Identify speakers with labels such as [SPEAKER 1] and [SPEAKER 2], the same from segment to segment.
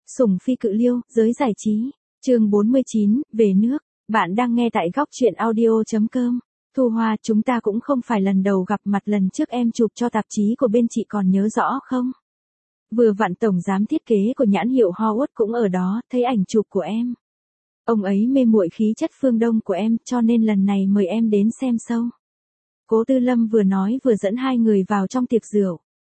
[SPEAKER 1] Sủng phi cự liêu, giới giải trí. Chương 49, về nước. Bạn đang nghe tại góc truyện audio.com. Thu Hoa, chúng ta cũng không phải lần đầu gặp mặt, lần trước em chụp cho tạp chí của bên chị còn nhớ rõ không? Vừa vặn tổng giám thiết kế của nhãn hiệu Howard cũng ở đó, thấy ảnh chụp của em. Ông ấy mê muội khí chất phương Đông của em, cho nên lần này mời em đến xem show. Cố Tư Lâm vừa nói vừa dẫn hai người vào trong tiệc rượu.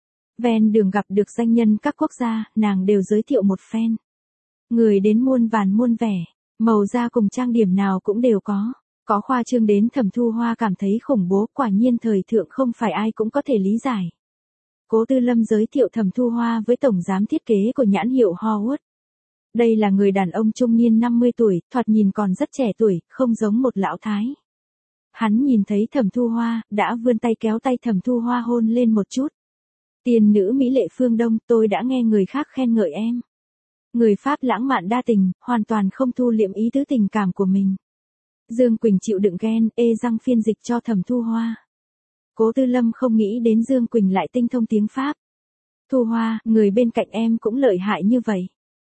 [SPEAKER 1] Ven đường gặp được danh nhân các quốc gia, nàng đều giới thiệu một phen. Người đến muôn vàn muôn vẻ, màu da cùng trang điểm nào cũng đều có. Có khoa trương đến Thẩm Thu Hoa cảm thấy khủng bố, quả nhiên thời thượng không phải ai cũng có thể lý giải. Cố Tư Lâm giới thiệu Thẩm Thu Hoa với tổng giám thiết kế của nhãn hiệu Howard. Đây là người đàn ông trung niên 50 tuổi, thoạt nhìn còn rất trẻ tuổi, không giống một lão thái. Hắn nhìn thấy Thẩm Thu Hoa, đã vươn tay kéo tay Thẩm Thu Hoa hôn lên một chút. Tiên nữ mỹ lệ phương Đông, tôi đã nghe người khác khen ngợi em. Người Pháp lãng mạn đa tình, hoàn toàn không thu liệm ý tứ tình cảm của mình. Dương Quỳnh chịu đựng ghen, răng phiên dịch cho Thẩm Thu Hoa. Cố Tư Lâm không nghĩ đến Dương Quỳnh lại tinh thông tiếng Pháp. Thu Hoa, người bên cạnh em cũng lợi hại như vậy.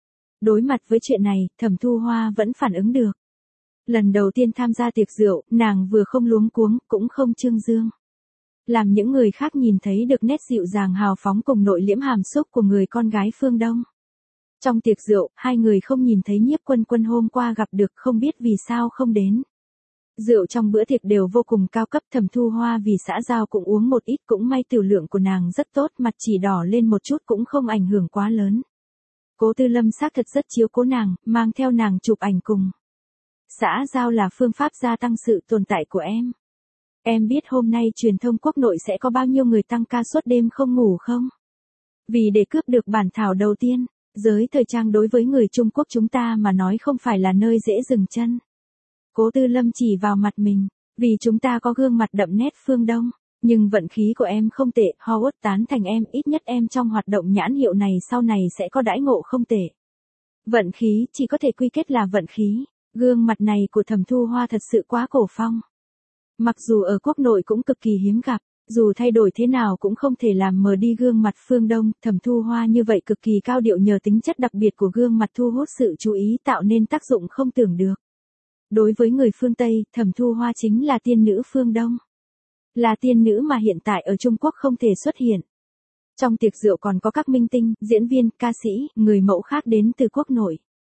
[SPEAKER 1] Đối mặt với chuyện này, Thẩm Thu Hoa vẫn phản ứng được. Lần đầu tiên tham gia tiệc rượu, nàng vừa không luống cuống, cũng không trương dương. Làm những người khác nhìn thấy được nét dịu dàng hào phóng cùng nội liễm hàm xúc của người con gái phương Đông. Trong tiệc rượu, hai người không nhìn thấy Nhiếp Quân Quân hôm qua gặp được, không biết vì sao không đến. Rượu trong bữa tiệc đều vô cùng cao cấp, Thẩm Thu Hoa vì xã giao cũng uống một ít, cũng may tiểu lượng của nàng rất tốt, mặt chỉ đỏ lên một chút cũng không ảnh hưởng quá lớn. Cố Tư Lâm xác thật rất chiếu cố nàng, mang theo nàng chụp ảnh cùng. Xã giao là phương pháp gia tăng sự tồn tại của em. Em biết hôm nay truyền thông quốc nội sẽ có bao nhiêu người tăng ca suốt đêm không ngủ không? Vì để cướp được bản thảo đầu tiên, giới thời trang đối với người Trung Quốc chúng ta mà nói không phải là nơi dễ dừng chân. Cố Tư Lâm chỉ vào mặt mình, vì chúng ta có gương mặt đậm nét phương Đông, nhưng vận khí của em không tệ, Howard tán thành em, ít nhất em trong hoạt động nhãn hiệu này sau này sẽ có đãi ngộ không tệ. Vận khí chỉ có thể quy kết là vận khí, gương mặt này của Thẩm Thu Hoa thật sự quá cổ phong. Mặc dù ở quốc nội cũng cực kỳ hiếm gặp, dù thay đổi thế nào cũng không thể làm mờ đi gương mặt phương Đông, Thẩm Thu Hoa như vậy cực kỳ cao điệu nhờ tính chất đặc biệt của gương mặt thu hút sự chú ý, tạo nên tác dụng không tưởng được. Đối với người phương Tây, Thẩm Thu Hoa chính là tiên nữ phương Đông. Là tiên nữ mà hiện tại ở Trung Quốc không thể xuất hiện. Trong tiệc rượu còn có các minh tinh, diễn viên, ca sĩ, người mẫu khác đến từ quốc nội.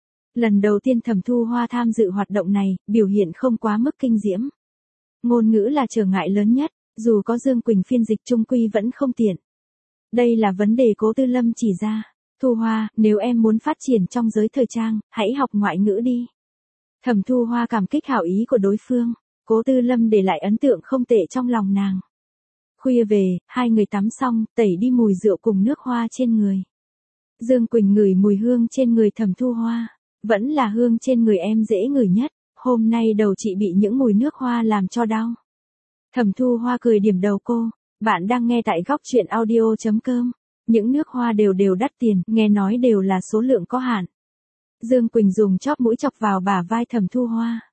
[SPEAKER 1] Lần đầu tiên Thẩm Thu Hoa tham dự hoạt động này, biểu hiện không quá mức kinh diễm. Ngôn ngữ là trở ngại lớn nhất, dù có Dương Quỳnh phiên dịch trung quy vẫn không tiện. Đây là vấn đề Cố Tư Lâm chỉ ra. Thu Hoa, nếu em muốn phát triển trong giới thời trang, hãy học ngoại ngữ đi. Thẩm Thu Hoa cảm kích hảo ý của đối phương. Cố Tư Lâm để lại ấn tượng không tệ trong lòng nàng. Khuya về, hai người tắm xong, tẩy đi mùi rượu cùng nước hoa trên người. Dương Quỳnh ngửi mùi hương trên người Thẩm Thu Hoa. Vẫn là hương trên người em dễ ngửi nhất. Hôm nay đầu chị bị những mùi nước hoa làm cho đau. Thẩm Thu Hoa cười điểm đầu cô. Bạn đang nghe tại góc truyện audio.com. Những nước hoa đều đều đắt tiền, nghe nói đều là số lượng có hạn. Dương Quỳnh dùng chóp mũi chọc vào bả vai Thẩm Thu Hoa.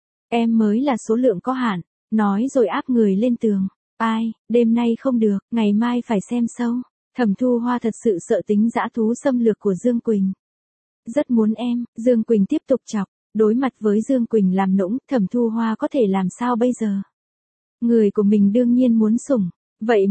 [SPEAKER 1] Em mới là số lượng có hạn, nói rồi áp người lên tường. Ai, đêm nay không được, ngày mai phải xem show. Thẩm Thu Hoa thật sự sợ tính dã thú xâm lược của Dương Quỳnh. Rất muốn em, Dương Quỳnh tiếp tục chọc. Đối mặt với Dương Quỳnh làm nũng, Thẩm Thu Hoa có thể làm sao bây giờ? Người của mình đương nhiên muốn sủng. Vậy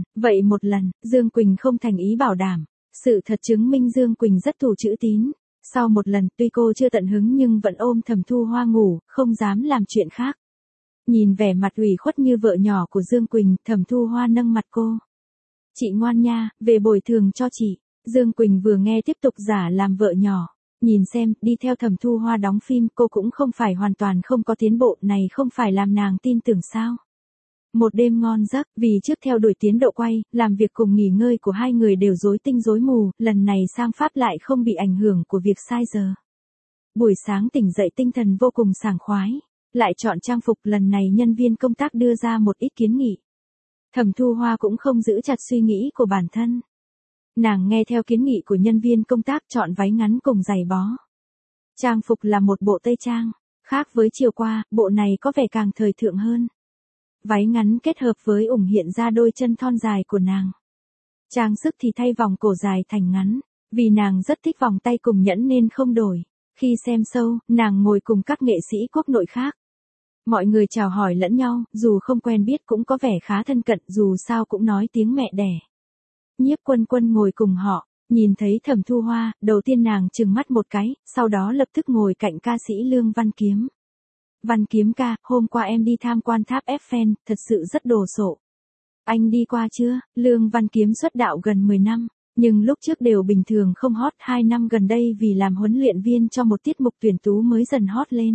[SPEAKER 1] một lần, Dương Quỳnh không thành ý bảo đảm. Sự thật chứng minh Dương Quỳnh rất thủ chữ tín. Sau một lần, tuy cô chưa tận hứng nhưng vẫn ôm Thẩm Thu Hoa ngủ, không dám làm chuyện khác. Nhìn vẻ mặt ủy khuất như vợ nhỏ của Dương Quỳnh, Thẩm Thu Hoa nâng mặt cô. Chị ngoan nha, về bồi thường cho chị. Dương Quỳnh vừa nghe tiếp tục giả làm vợ nhỏ. Nhìn xem, đi theo Thẩm Thu Hoa đóng phim cô cũng không phải hoàn toàn không có tiến bộ, này không phải làm nàng tin tưởng sao. Một đêm ngon giấc, vì trước theo đuổi tiến độ quay, làm việc cùng nghỉ ngơi của hai người đều rối tinh rối mù, lần này sang Pháp lại không bị ảnh hưởng của việc sai giờ. Buổi sáng tỉnh dậy tinh thần vô cùng sảng khoái, lại chọn trang phục, lần này nhân viên công tác đưa ra một ít kiến nghị. Thẩm Thu Hoa cũng không giữ chặt suy nghĩ của bản thân. Nàng nghe theo kiến nghị của nhân viên công tác chọn váy ngắn cùng giày bó. Trang phục là một bộ tây trang, khác với chiều qua, bộ này có vẻ càng thời thượng hơn. Váy ngắn kết hợp với ủng hiện ra đôi chân thon dài của nàng. Trang sức thì thay vòng cổ dài thành ngắn, Vì nàng rất thích vòng tay cùng nhẫn nên không đổi. Khi xem show, nàng ngồi cùng các nghệ sĩ quốc nội khác. Mọi người chào hỏi lẫn nhau, dù không quen biết cũng có vẻ khá thân cận, dù sao cũng nói tiếng mẹ đẻ. Nhiếp Quân Quân ngồi cùng họ, nhìn thấy Thẩm Thu Hoa, đầu tiên nàng trừng mắt một cái, sau đó lập tức ngồi cạnh ca sĩ Lương Văn Kiếm. Văn Kiếm ca, hôm qua em đi tham quan tháp Eiffel, thật sự rất đồ sộ. Anh đi qua chưa? Lương Văn Kiếm xuất đạo gần 10 năm, nhưng lúc trước đều bình thường không hot, 2 năm gần đây vì làm huấn luyện viên cho một tiết mục tuyển tú mới dần hot lên.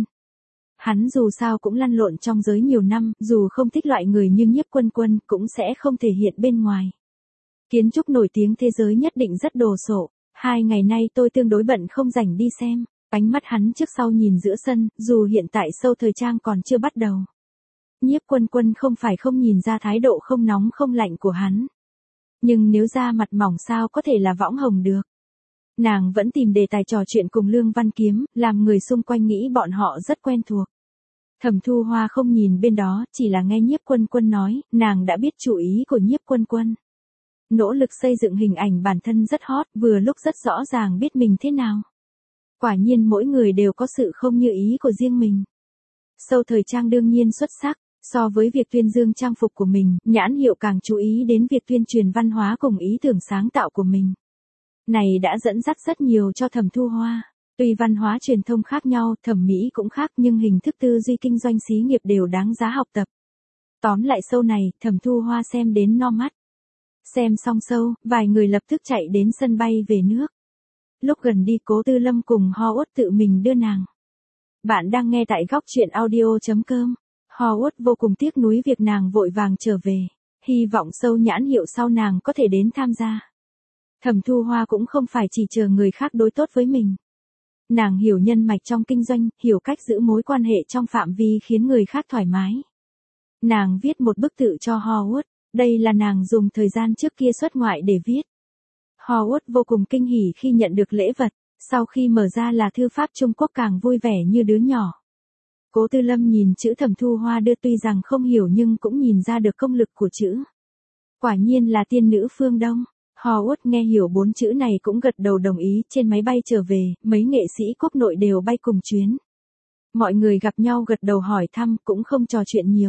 [SPEAKER 1] Hắn dù sao cũng lăn lộn trong giới nhiều năm, dù không thích loại người như Nhiếp Quân Quân, cũng sẽ không thể hiện bên ngoài. Kiến trúc nổi tiếng thế giới nhất định rất đồ sộ, 2 ngày nay tôi tương đối bận không rảnh đi xem. Ánh mắt hắn trước sau nhìn giữa sân, dù hiện tại show thời trang còn chưa bắt đầu. Nhiếp Quân Quân không phải không nhìn ra thái độ không nóng không lạnh của hắn. Nhưng nếu da mặt mỏng sao có thể là võng hồng được. Nàng vẫn tìm đề tài trò chuyện cùng Lương Văn Kiếm, làm người xung quanh nghĩ bọn họ rất quen thuộc. Thẩm Thu Hoa không nhìn bên đó, chỉ là nghe Nhiếp Quân Quân nói, nàng đã biết chủ ý của Nhiếp Quân Quân. Nỗ lực xây dựng hình ảnh bản thân rất hot, vừa lúc rất rõ ràng biết mình thế nào. Quả nhiên mỗi người đều có sự không như ý của riêng mình. Show thời trang đương nhiên xuất sắc, so với việc tuyên dương trang phục của mình, nhãn hiệu càng chú ý đến việc tuyên truyền văn hóa cùng ý tưởng sáng tạo của mình. Này đã dẫn dắt rất nhiều cho Thẩm Thu Hoa. Tuy văn hóa truyền thông khác nhau, thẩm mỹ cũng khác nhưng hình thức tư duy kinh doanh xí nghiệp đều đáng giá học tập. Tóm lại show này, Thẩm Thu Hoa xem đến no mắt. Xem xong show, vài người lập tức chạy đến sân bay về nước. Lúc gần đi Cố Tư Lâm cùng Howard tự mình đưa nàng. Bạn đang nghe tại góc truyện audio.com. Howard vô cùng tiếc nuối việc nàng vội vàng trở về. Hy vọng show nhãn hiệu sau nàng có thể đến tham gia. Thẩm Thu Hoa cũng không phải chỉ chờ người khác đối tốt với mình. Nàng hiểu nhân mạch trong kinh doanh, hiểu cách giữ mối quan hệ trong phạm vi khiến người khác thoải mái. Nàng viết một bức tự cho Howard. Đây là nàng dùng thời gian trước kia xuất ngoại để viết. Howard vô cùng kinh hỉ khi nhận được lễ vật, sau khi mở ra là thư pháp Trung Quốc càng vui vẻ như đứa nhỏ. Cố Tư Lâm nhìn chữ Thẩm Thu Hoa đưa tuy rằng không hiểu nhưng cũng nhìn ra được công lực của chữ. Quả nhiên là tiên nữ phương Đông. Howard nghe hiểu 4 chữ này cũng gật đầu đồng ý. Trên máy bay trở về, mấy nghệ sĩ quốc nội đều bay cùng chuyến. Mọi người gặp nhau gật đầu hỏi thăm cũng không trò chuyện nhiều.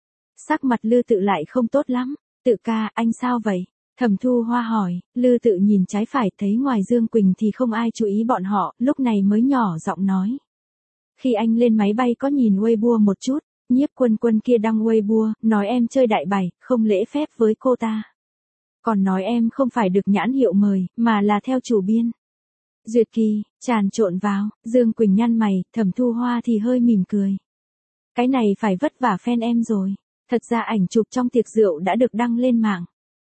[SPEAKER 1] Sắc mặt Lư Tự lại không tốt lắm. Tự ca, anh sao vậy? Thẩm Thu Hoa hỏi. Lư Tự nhìn trái phải thấy ngoài Dương Quỳnh thì không ai chú ý bọn họ, lúc này mới nhỏ giọng nói. Khi anh lên máy bay có nhìn Weibo một chút, Nhiếp Quân Quân kia đăng Weibo, nói em chơi đại bày, không lễ phép với cô ta. Còn nói em không phải được nhãn hiệu mời, mà là theo chủ biên. Duyệt Kỳ, tràn trộn vào, Dương Quỳnh nhăn mày, Thẩm Thu Hoa thì hơi mỉm cười. Cái này phải vất vả fan em rồi. Thật ra ảnh chụp trong tiệc rượu đã được đăng lên mạng.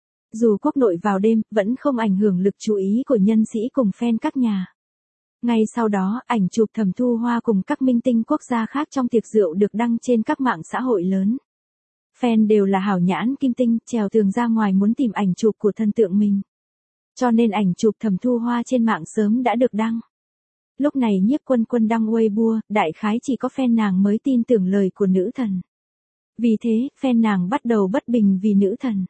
[SPEAKER 1] Dù quốc nội vào đêm, vẫn không ảnh hưởng lực chú ý của nhân sĩ cùng fan các nhà. Ngay sau đó, ảnh chụp Thẩm Thu Hoa cùng các minh tinh quốc gia khác trong tiệc rượu được đăng trên các mạng xã hội lớn. Fan đều là hảo nhãn kim tinh, trèo tường ra ngoài muốn tìm ảnh chụp của thần tượng mình. Cho nên ảnh chụp Thẩm Thu Hoa trên mạng sớm đã được đăng. Lúc này Nhiếp Quân Quân đăng Weibo, đại khái chỉ có fan nàng mới tin tưởng lời của nữ thần. Vì thế, fan nàng bắt đầu bất bình vì nữ thần.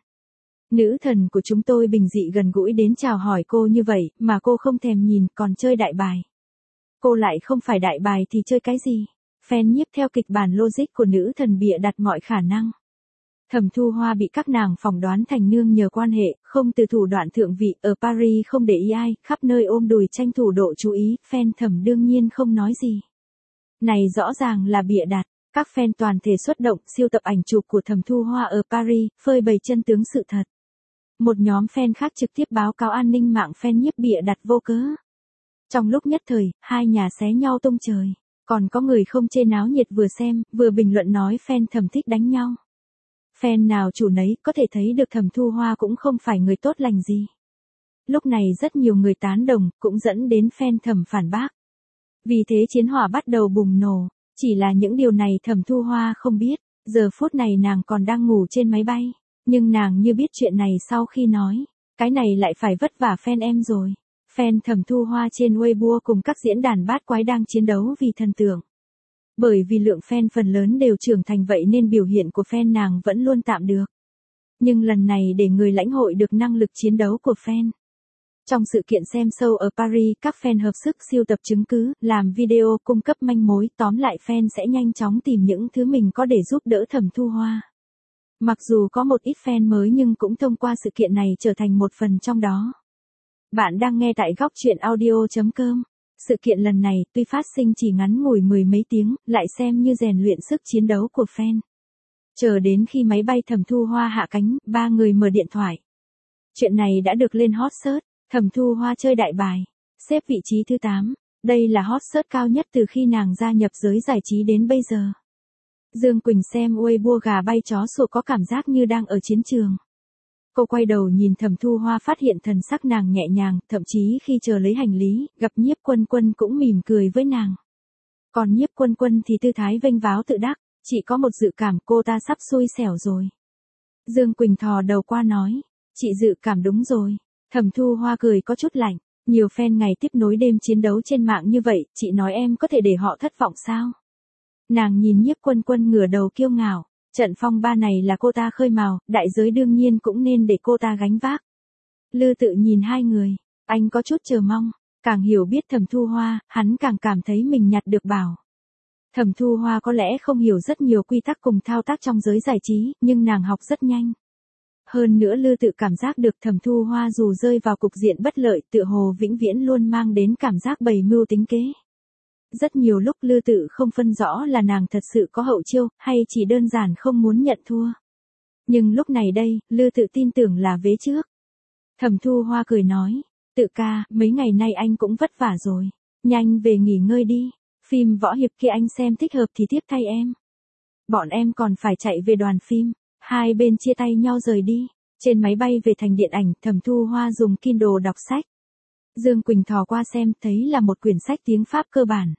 [SPEAKER 1] Nữ thần của chúng tôi bình dị gần gũi đến chào hỏi cô như vậy, mà cô không thèm nhìn, còn chơi đại bài. Cô lại không phải đại bài thì chơi cái gì? Fan Nhiếp theo kịch bản logic của nữ thần bịa đặt mọi khả năng. Thẩm Thu Hoa bị các nàng phỏng đoán thành nương nhờ quan hệ, không từ thủ đoạn thượng vị, ở Paris không để ý ai, khắp nơi ôm đùi tranh thủ độ chú ý, fan Thẩm đương nhiên không nói gì. Này rõ ràng là bịa đặt. Các fan toàn thể xuất động siêu tập ảnh chụp của Thẩm Thu Hoa ở Paris, phơi bày chân tướng sự thật. Một nhóm fan khác trực tiếp báo cáo an ninh mạng fan Nhiếp bịa đặt vô cớ. Trong lúc nhất thời, hai nhà xé nhau tung trời. Còn có người không chê náo nhiệt vừa xem, vừa bình luận nói fan Thẩm thích đánh nhau. Fan nào chủ nấy có thể thấy được Thẩm Thu Hoa cũng không phải người tốt lành gì. Lúc này rất nhiều người tán đồng, cũng dẫn đến fan Thẩm phản bác. Vì thế chiến hỏa bắt đầu bùng nổ. Chỉ là những điều này Thẩm Thu Hoa không biết, giờ phút này nàng còn đang ngủ trên máy bay, nhưng nàng như biết chuyện này sau khi nói, cái này lại phải vất vả fan em rồi. Fan Thẩm Thu Hoa trên Weibo cùng các diễn đàn bát quái đang chiến đấu vì thần tượng. Bởi vì lượng fan phần lớn đều trưởng thành vậy nên biểu hiện của fan nàng vẫn luôn tạm được. Nhưng lần này để người lãnh hội được năng lực chiến đấu của fan. Trong sự kiện xem show ở Paris, các fan hợp sức sưu tập chứng cứ, làm video cung cấp manh mối, tóm lại fan sẽ nhanh chóng tìm những thứ mình có để giúp đỡ Thẩm Thu Hoa. Mặc dù có một ít fan mới nhưng cũng thông qua sự kiện này trở thành một phần trong đó. Bạn đang nghe tại góc truyện audio.com. Sự kiện lần này tuy phát sinh chỉ ngắn ngủi mười mấy tiếng, lại xem như rèn luyện sức chiến đấu của fan. Chờ đến khi máy bay Thẩm Thu Hoa hạ cánh, ba người mở điện thoại. Chuyện này đã được lên hot search. Thẩm Thu Hoa chơi đại bài, xếp vị trí thứ 8. Đây là hot search cao nhất từ khi nàng gia nhập giới giải trí đến bây giờ. Dương Quỳnh xem Weibo gà bay chó sủa có cảm giác như đang ở chiến trường. Cô quay đầu nhìn Thẩm Thu Hoa phát hiện thần sắc nàng nhẹ nhàng, thậm chí khi chờ lấy hành lý, gặp Nhiếp Quân Quân cũng mỉm cười với nàng. Còn Nhiếp Quân Quân thì tư thái vênh váo tự đắc, chỉ có một dự cảm cô ta sắp xui xẻo rồi. Dương Quỳnh thò đầu qua nói, chị dự cảm đúng rồi. Thẩm Thu Hoa cười có chút lạnh, nhiều fan ngày tiếp nối đêm chiến đấu trên mạng như vậy, chị nói em có thể để họ thất vọng sao? Nàng nhìn Nhiếp Quân Quân ngửa đầu kiêu ngạo, trận phong ba này là cô ta khơi mào, đại giới đương nhiên cũng nên để cô ta gánh vác. Lư Tự nhìn hai người, anh có chút chờ mong, càng hiểu biết Thẩm Thu Hoa, hắn càng cảm thấy mình nhặt được bảo. Thẩm Thu Hoa có lẽ không hiểu rất nhiều quy tắc cùng thao tác trong giới giải trí, nhưng nàng học rất nhanh. Hơn nữa Lư Tự cảm giác được Thẩm Thu Hoa dù rơi vào cục diện bất lợi, tựa hồ vĩnh viễn luôn mang đến cảm giác bày mưu tính kế. Rất nhiều lúc Lư Tự không phân rõ là nàng thật sự có hậu chiêu, hay chỉ đơn giản không muốn nhận thua. Nhưng lúc này đây, Lư Tự tin tưởng là vế trước. Thẩm Thu Hoa cười nói, Tự ca, mấy ngày nay anh cũng vất vả rồi. Nhanh về nghỉ ngơi đi, phim võ hiệp kia anh xem thích hợp thì tiếp thay em. Bọn em còn phải chạy về đoàn phim. Hai bên chia tay nhau rời đi. Trên máy bay về thành điện ảnh, Thẩm Thu Hoa dùng Kindle đọc sách. Dương Quỳnh thò qua xem, thấy là một quyển sách tiếng Pháp cơ bản.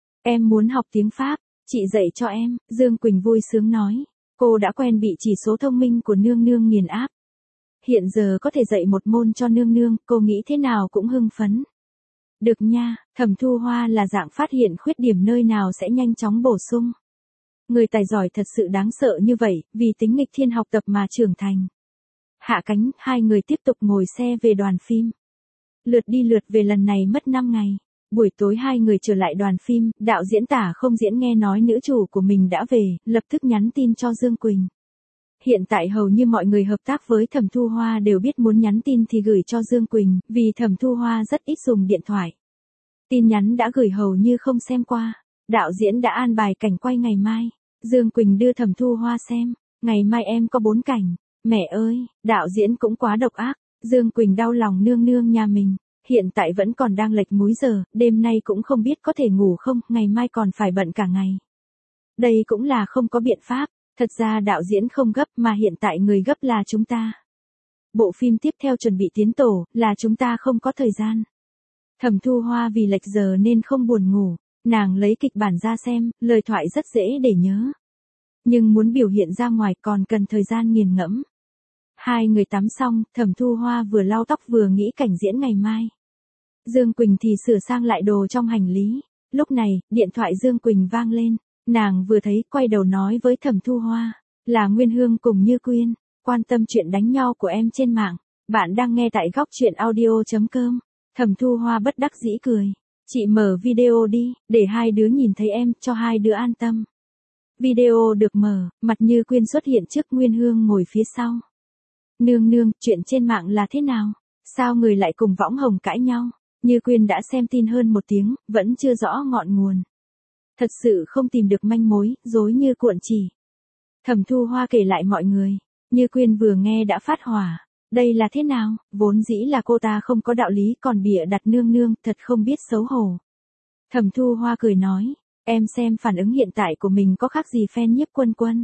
[SPEAKER 1] Em muốn học tiếng Pháp, chị dạy cho em, Dương Quỳnh vui sướng nói. Cô đã quen bị chỉ số thông minh của nương nương nghiền áp. Hiện giờ có thể dạy một môn cho nương nương, cô nghĩ thế nào cũng hưng phấn. Được nha, Thẩm Thu Hoa là dạng phát hiện khuyết điểm nơi nào sẽ nhanh chóng bổ sung. Người tài giỏi thật sự đáng sợ như vậy, vì tính nghịch thiên học tập mà trưởng thành. Hạ cánh, hai người tiếp tục ngồi xe về đoàn phim. Lượt đi lượt về lần này mất 5 ngày. Buổi tối hai người trở lại đoàn phim, đạo diễn Tả Không Diễn nghe nói nữ chủ của mình đã về, lập tức nhắn tin cho Dương Quỳnh. Hiện tại hầu như mọi người hợp tác với Thẩm Thu Hoa đều biết muốn nhắn tin thì gửi cho Dương Quỳnh, vì Thẩm Thu Hoa rất ít dùng điện thoại. Tin nhắn đã gửi hầu như không xem qua. Đạo diễn đã an bài cảnh quay ngày mai. Dương Quỳnh đưa Thẩm Thu Hoa xem, ngày mai em có 4 cảnh. Mẹ ơi, đạo diễn cũng quá độc ác. Dương Quỳnh đau lòng nương nương nhà mình. Hiện tại vẫn còn đang lệch múi giờ, đêm nay cũng không biết có thể ngủ không, ngày mai còn phải bận cả ngày. Đây cũng là không có biện pháp, thật ra đạo diễn không gấp mà hiện tại người gấp là chúng ta. Bộ phim tiếp theo chuẩn bị tiến tổ, là chúng ta không có thời gian. Thẩm Thu Hoa vì lệch giờ nên không buồn ngủ, nàng lấy kịch bản ra xem, lời thoại rất dễ để nhớ. Nhưng muốn biểu hiện ra ngoài còn cần thời gian nghiền ngẫm. Hai người tắm xong, Thẩm Thu Hoa vừa lau tóc vừa nghĩ cảnh diễn ngày mai. Dương Quỳnh thì sửa sang lại đồ trong hành lý. Lúc này, điện thoại Dương Quỳnh vang lên. Nàng vừa thấy, quay đầu nói với Thẩm Thu Hoa. Là Nguyên Hương cùng Như Quyên. Quan tâm chuyện đánh nhau của em trên mạng. Bạn đang nghe tại góc truyện audio.com. Thẩm Thu Hoa bất đắc dĩ cười. Chị mở video đi, để hai đứa nhìn thấy em, cho hai đứa an tâm. Video được mở, mặt Như Quyên xuất hiện trước Nguyên Hương ngồi phía sau. Nương nương, chuyện trên mạng là thế nào? Sao người lại cùng Võng Hồng cãi nhau? Như Quyên đã xem tin hơn 1 tiếng, vẫn chưa rõ ngọn nguồn. Thật sự không tìm được manh mối, rối như cuộn chỉ. Thẩm Thu Hoa kể lại mọi người. Như Quyên vừa nghe đã phát hỏa. Đây là thế nào? Vốn dĩ là cô ta không có đạo lý còn bịa đặt nương nương, thật không biết xấu hổ. Thẩm Thu Hoa cười nói. Em xem phản ứng hiện tại của mình có khác gì fan Nhiếp Quân Quân.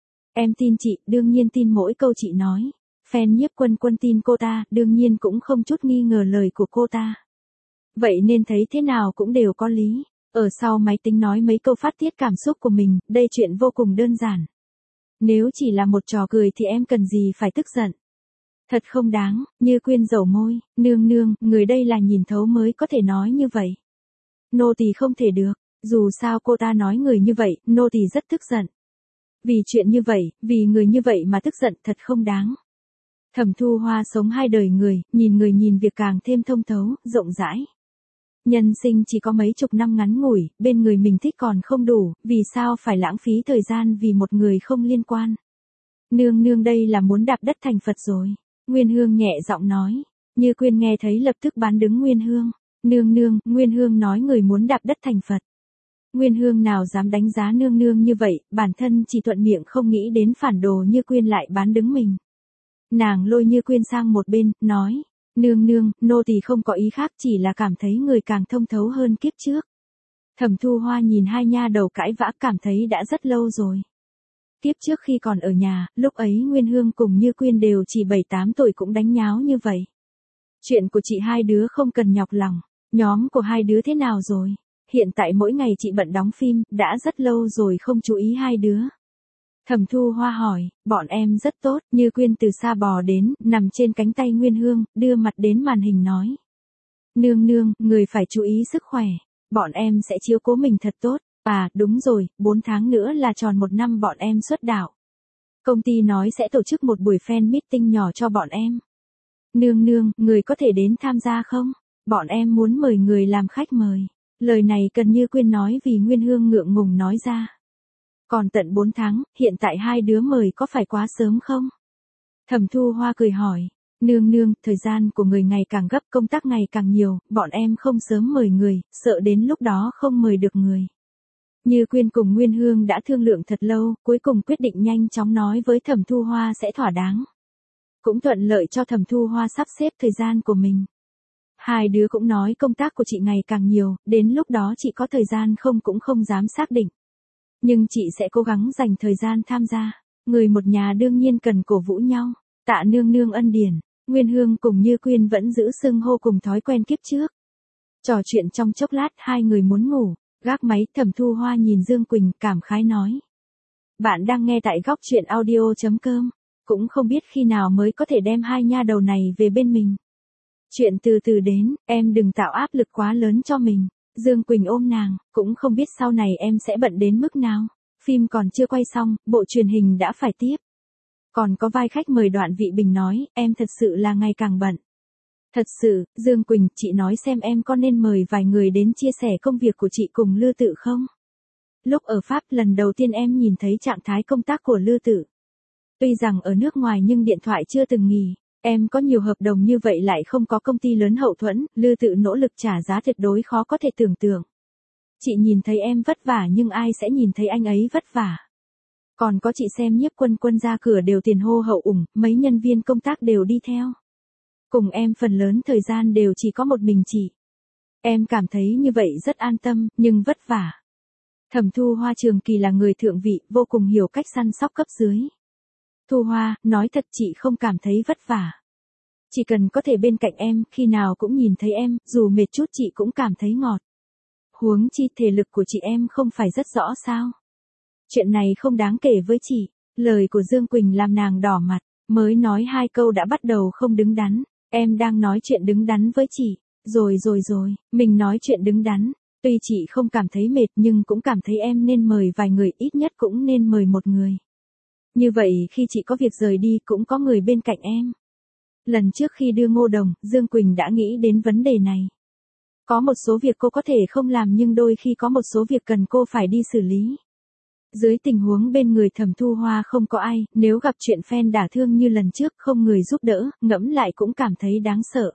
[SPEAKER 1] Em tin chị, đương nhiên tin mỗi câu chị nói. Fan Nhiếp Quân Quân tin cô ta, đương nhiên cũng không chút nghi ngờ lời của cô ta. Vậy nên thấy thế nào cũng đều có lý. Ở sau máy tính nói mấy câu phát tiết cảm xúc của mình, đây chuyện vô cùng đơn giản. Nếu chỉ là một trò cười thì em cần gì phải tức giận. Thật không đáng, Như Quyên dầu môi, nương nương, người đây là nhìn thấu mới có thể nói như vậy. Nô tỳ không thể được, dù sao cô ta nói người như vậy, nô tỳ rất tức giận. Vì chuyện như vậy, vì người như vậy mà tức giận thật không đáng. Thẩm Thu Hoa sống hai đời người nhìn việc càng thêm thông thấu, rộng rãi. Nhân sinh chỉ có mấy chục năm ngắn ngủi, bên người mình thích còn không đủ, vì sao phải lãng phí thời gian vì một người không liên quan. Nương nương đây là muốn đạp đất thành Phật rồi. Nguyên Hương nhẹ giọng nói. Như Quyên nghe thấy lập tức bán đứng Nguyên Hương. Nương nương, Nguyên Hương nói người muốn đạp đất thành Phật. Nguyên Hương nào dám đánh giá nương nương như vậy, bản thân chỉ thuận miệng không nghĩ đến phản đồ Như Quyên lại bán đứng mình. Nàng lôi Như Quyên sang một bên, nói. Nương nương, nô tỳ không có ý khác, chỉ là cảm thấy người càng thông thấu hơn kiếp trước. Thẩm Thu Hoa nhìn hai nha đầu cãi vã cảm thấy đã rất lâu rồi. Kiếp trước khi còn ở nhà, lúc ấy Nguyên Hương cùng Như Quyên đều chỉ 7-8 tuổi cũng đánh nháo như vậy. Chuyện của chị hai đứa không cần nhọc lòng, nhóm của hai đứa thế nào rồi? Hiện tại mỗi ngày chị bận đóng phim, đã rất lâu rồi không chú ý hai đứa. Thẩm Thu Hoa hỏi, bọn em rất tốt, Như Quyên từ xa bò đến, nằm trên cánh tay Nguyên Hương, đưa mặt đến màn hình nói. Nương nương, người phải chú ý sức khỏe, bọn em sẽ chiếu cố mình thật tốt. À, đúng rồi, 4 tháng nữa là tròn 1 năm bọn em xuất đạo. Công ty nói sẽ tổ chức một buổi fan meeting nhỏ cho bọn em. Nương nương, người có thể đến tham gia không? Bọn em muốn mời người làm khách mời. Lời này cần Như Quyên nói vì Nguyên Hương ngượng ngùng nói ra. Còn tận 4 tháng, hiện tại hai đứa mời có phải quá sớm không? Thẩm Thu Hoa cười hỏi. Nương nương, thời gian của người ngày càng gấp, công tác ngày càng nhiều, bọn em không sớm mời người, sợ đến lúc đó không mời được người. Như Quyên cùng Nguyên Hương đã thương lượng thật lâu, cuối cùng quyết định nhanh chóng nói với Thẩm Thu Hoa sẽ thỏa đáng. Cũng thuận lợi cho Thẩm Thu Hoa sắp xếp thời gian của mình. Hai đứa cũng nói công tác của chị ngày càng nhiều, đến lúc đó chị có thời gian không cũng không dám xác định. Nhưng chị sẽ cố gắng dành thời gian tham gia. Người một nhà đương nhiên cần cổ vũ nhau. Tạ nương nương ân điển. Nguyên Hương cùng Như Quyên vẫn giữ xưng hô cùng thói quen kiếp trước. Trò chuyện trong chốc lát hai người muốn ngủ. Gác máy, Thẩm Thu Hoa nhìn Dương Quỳnh cảm khái nói. Bạn đang nghe tại góc truyện audio.com. Cũng không biết khi nào mới có thể đem hai nha đầu này về bên mình. Chuyện từ từ đến, em đừng tạo áp lực quá lớn cho mình. Dương Quỳnh ôm nàng, cũng không biết sau này em sẽ bận đến mức nào. Phim còn chưa quay xong, bộ truyền hình đã phải tiếp. Còn có vai khách mời Đoạn Vị Bình nói, em thật sự là ngày càng bận. Thật sự, Dương Quỳnh, chị nói xem em có nên mời vài người đến chia sẻ công việc của chị cùng Lư Tự không? Lúc ở Pháp lần đầu tiên em nhìn thấy trạng thái công tác của Lư Tự. Tuy rằng ở nước ngoài nhưng điện thoại chưa từng nghỉ. Em có nhiều hợp đồng như vậy lại không có công ty lớn hậu thuẫn, Lư Tự nỗ lực trả giá tuyệt đối khó có thể tưởng tượng. Chị nhìn thấy em vất vả nhưng ai sẽ nhìn thấy anh ấy vất vả. Còn có chị xem Nhiếp Quân Quân ra cửa đều tiền hô hậu ủng, mấy nhân viên công tác đều đi theo. Cùng em phần lớn thời gian đều chỉ có một mình chị. Em cảm thấy như vậy rất an tâm, nhưng vất vả. Thẩm Thu Hoa trường kỳ là người thượng vị, vô cùng hiểu cách săn sóc cấp dưới. Thu Hoa, nói thật chị không cảm thấy vất vả. Chỉ cần có thể bên cạnh em, khi nào cũng nhìn thấy em, dù mệt chút chị cũng cảm thấy ngọt. Huống chi thể lực của chị em không phải rất rõ sao. Chuyện này không đáng kể với chị. Lời của Dương Quỳnh làm nàng đỏ mặt, mới nói 2 câu đã bắt đầu không đứng đắn. Em đang nói chuyện đứng đắn với chị. Rồi, mình nói chuyện đứng đắn. Tuy chị không cảm thấy mệt nhưng cũng cảm thấy em nên mời vài người, ít nhất cũng nên mời một người. Như vậy khi chị có việc rời đi cũng có người bên cạnh em. Lần trước khi đưa Ngô Đồng, Dương Quỳnh đã nghĩ đến vấn đề này. Có một số việc cô có thể không làm nhưng đôi khi có một số việc cần cô phải đi xử lý. Dưới tình huống bên người Thẩm Thu Hoa không có ai, nếu gặp chuyện fan đả thương như lần trước không người giúp đỡ, ngẫm lại cũng cảm thấy đáng sợ.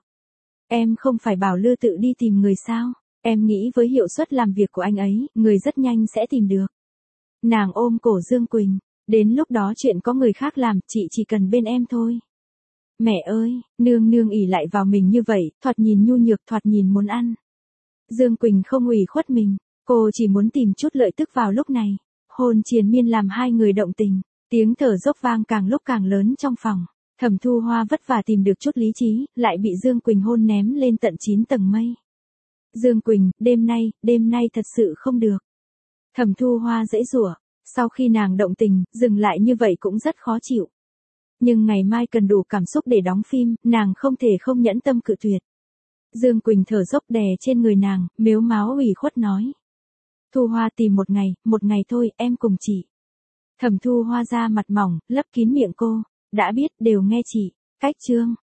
[SPEAKER 1] Em không phải bảo Lư Tự đi tìm người sao? Em nghĩ với hiệu suất làm việc của anh ấy, người rất nhanh sẽ tìm được. Nàng ôm cổ Dương Quỳnh. Đến lúc đó chuyện có người khác làm, chị chỉ cần bên em thôi. Mẹ ơi, nương nương ỷ lại vào mình như vậy, thoạt nhìn nhu nhược, thoạt nhìn muốn ăn. Dương Quỳnh không ủy khuất mình, cô chỉ muốn tìm chút lợi tức vào lúc này. Hôn triền miên làm hai người động tình, tiếng thở dốc vang càng lúc càng lớn trong phòng. Thẩm Thu Hoa vất vả tìm được chút lý trí, lại bị Dương Quỳnh hôn ném lên tận 9 tầng mây. Dương Quỳnh, đêm nay thật sự không được. Thẩm Thu Hoa giãy giụa, sau khi nàng động tình, dừng lại như vậy cũng rất khó chịu. Nhưng ngày mai cần đủ cảm xúc để đóng phim, nàng không thể không nhẫn tâm cự tuyệt. Dương Quỳnh thở dốc đè trên người nàng, mếu máo ủy khuất nói. Thu Hoa tìm một ngày thôi, em cùng chị. Thẩm Thu Hoa ra mặt mỏng, lấp kín miệng cô, đã biết, đều nghe chị. Cách chương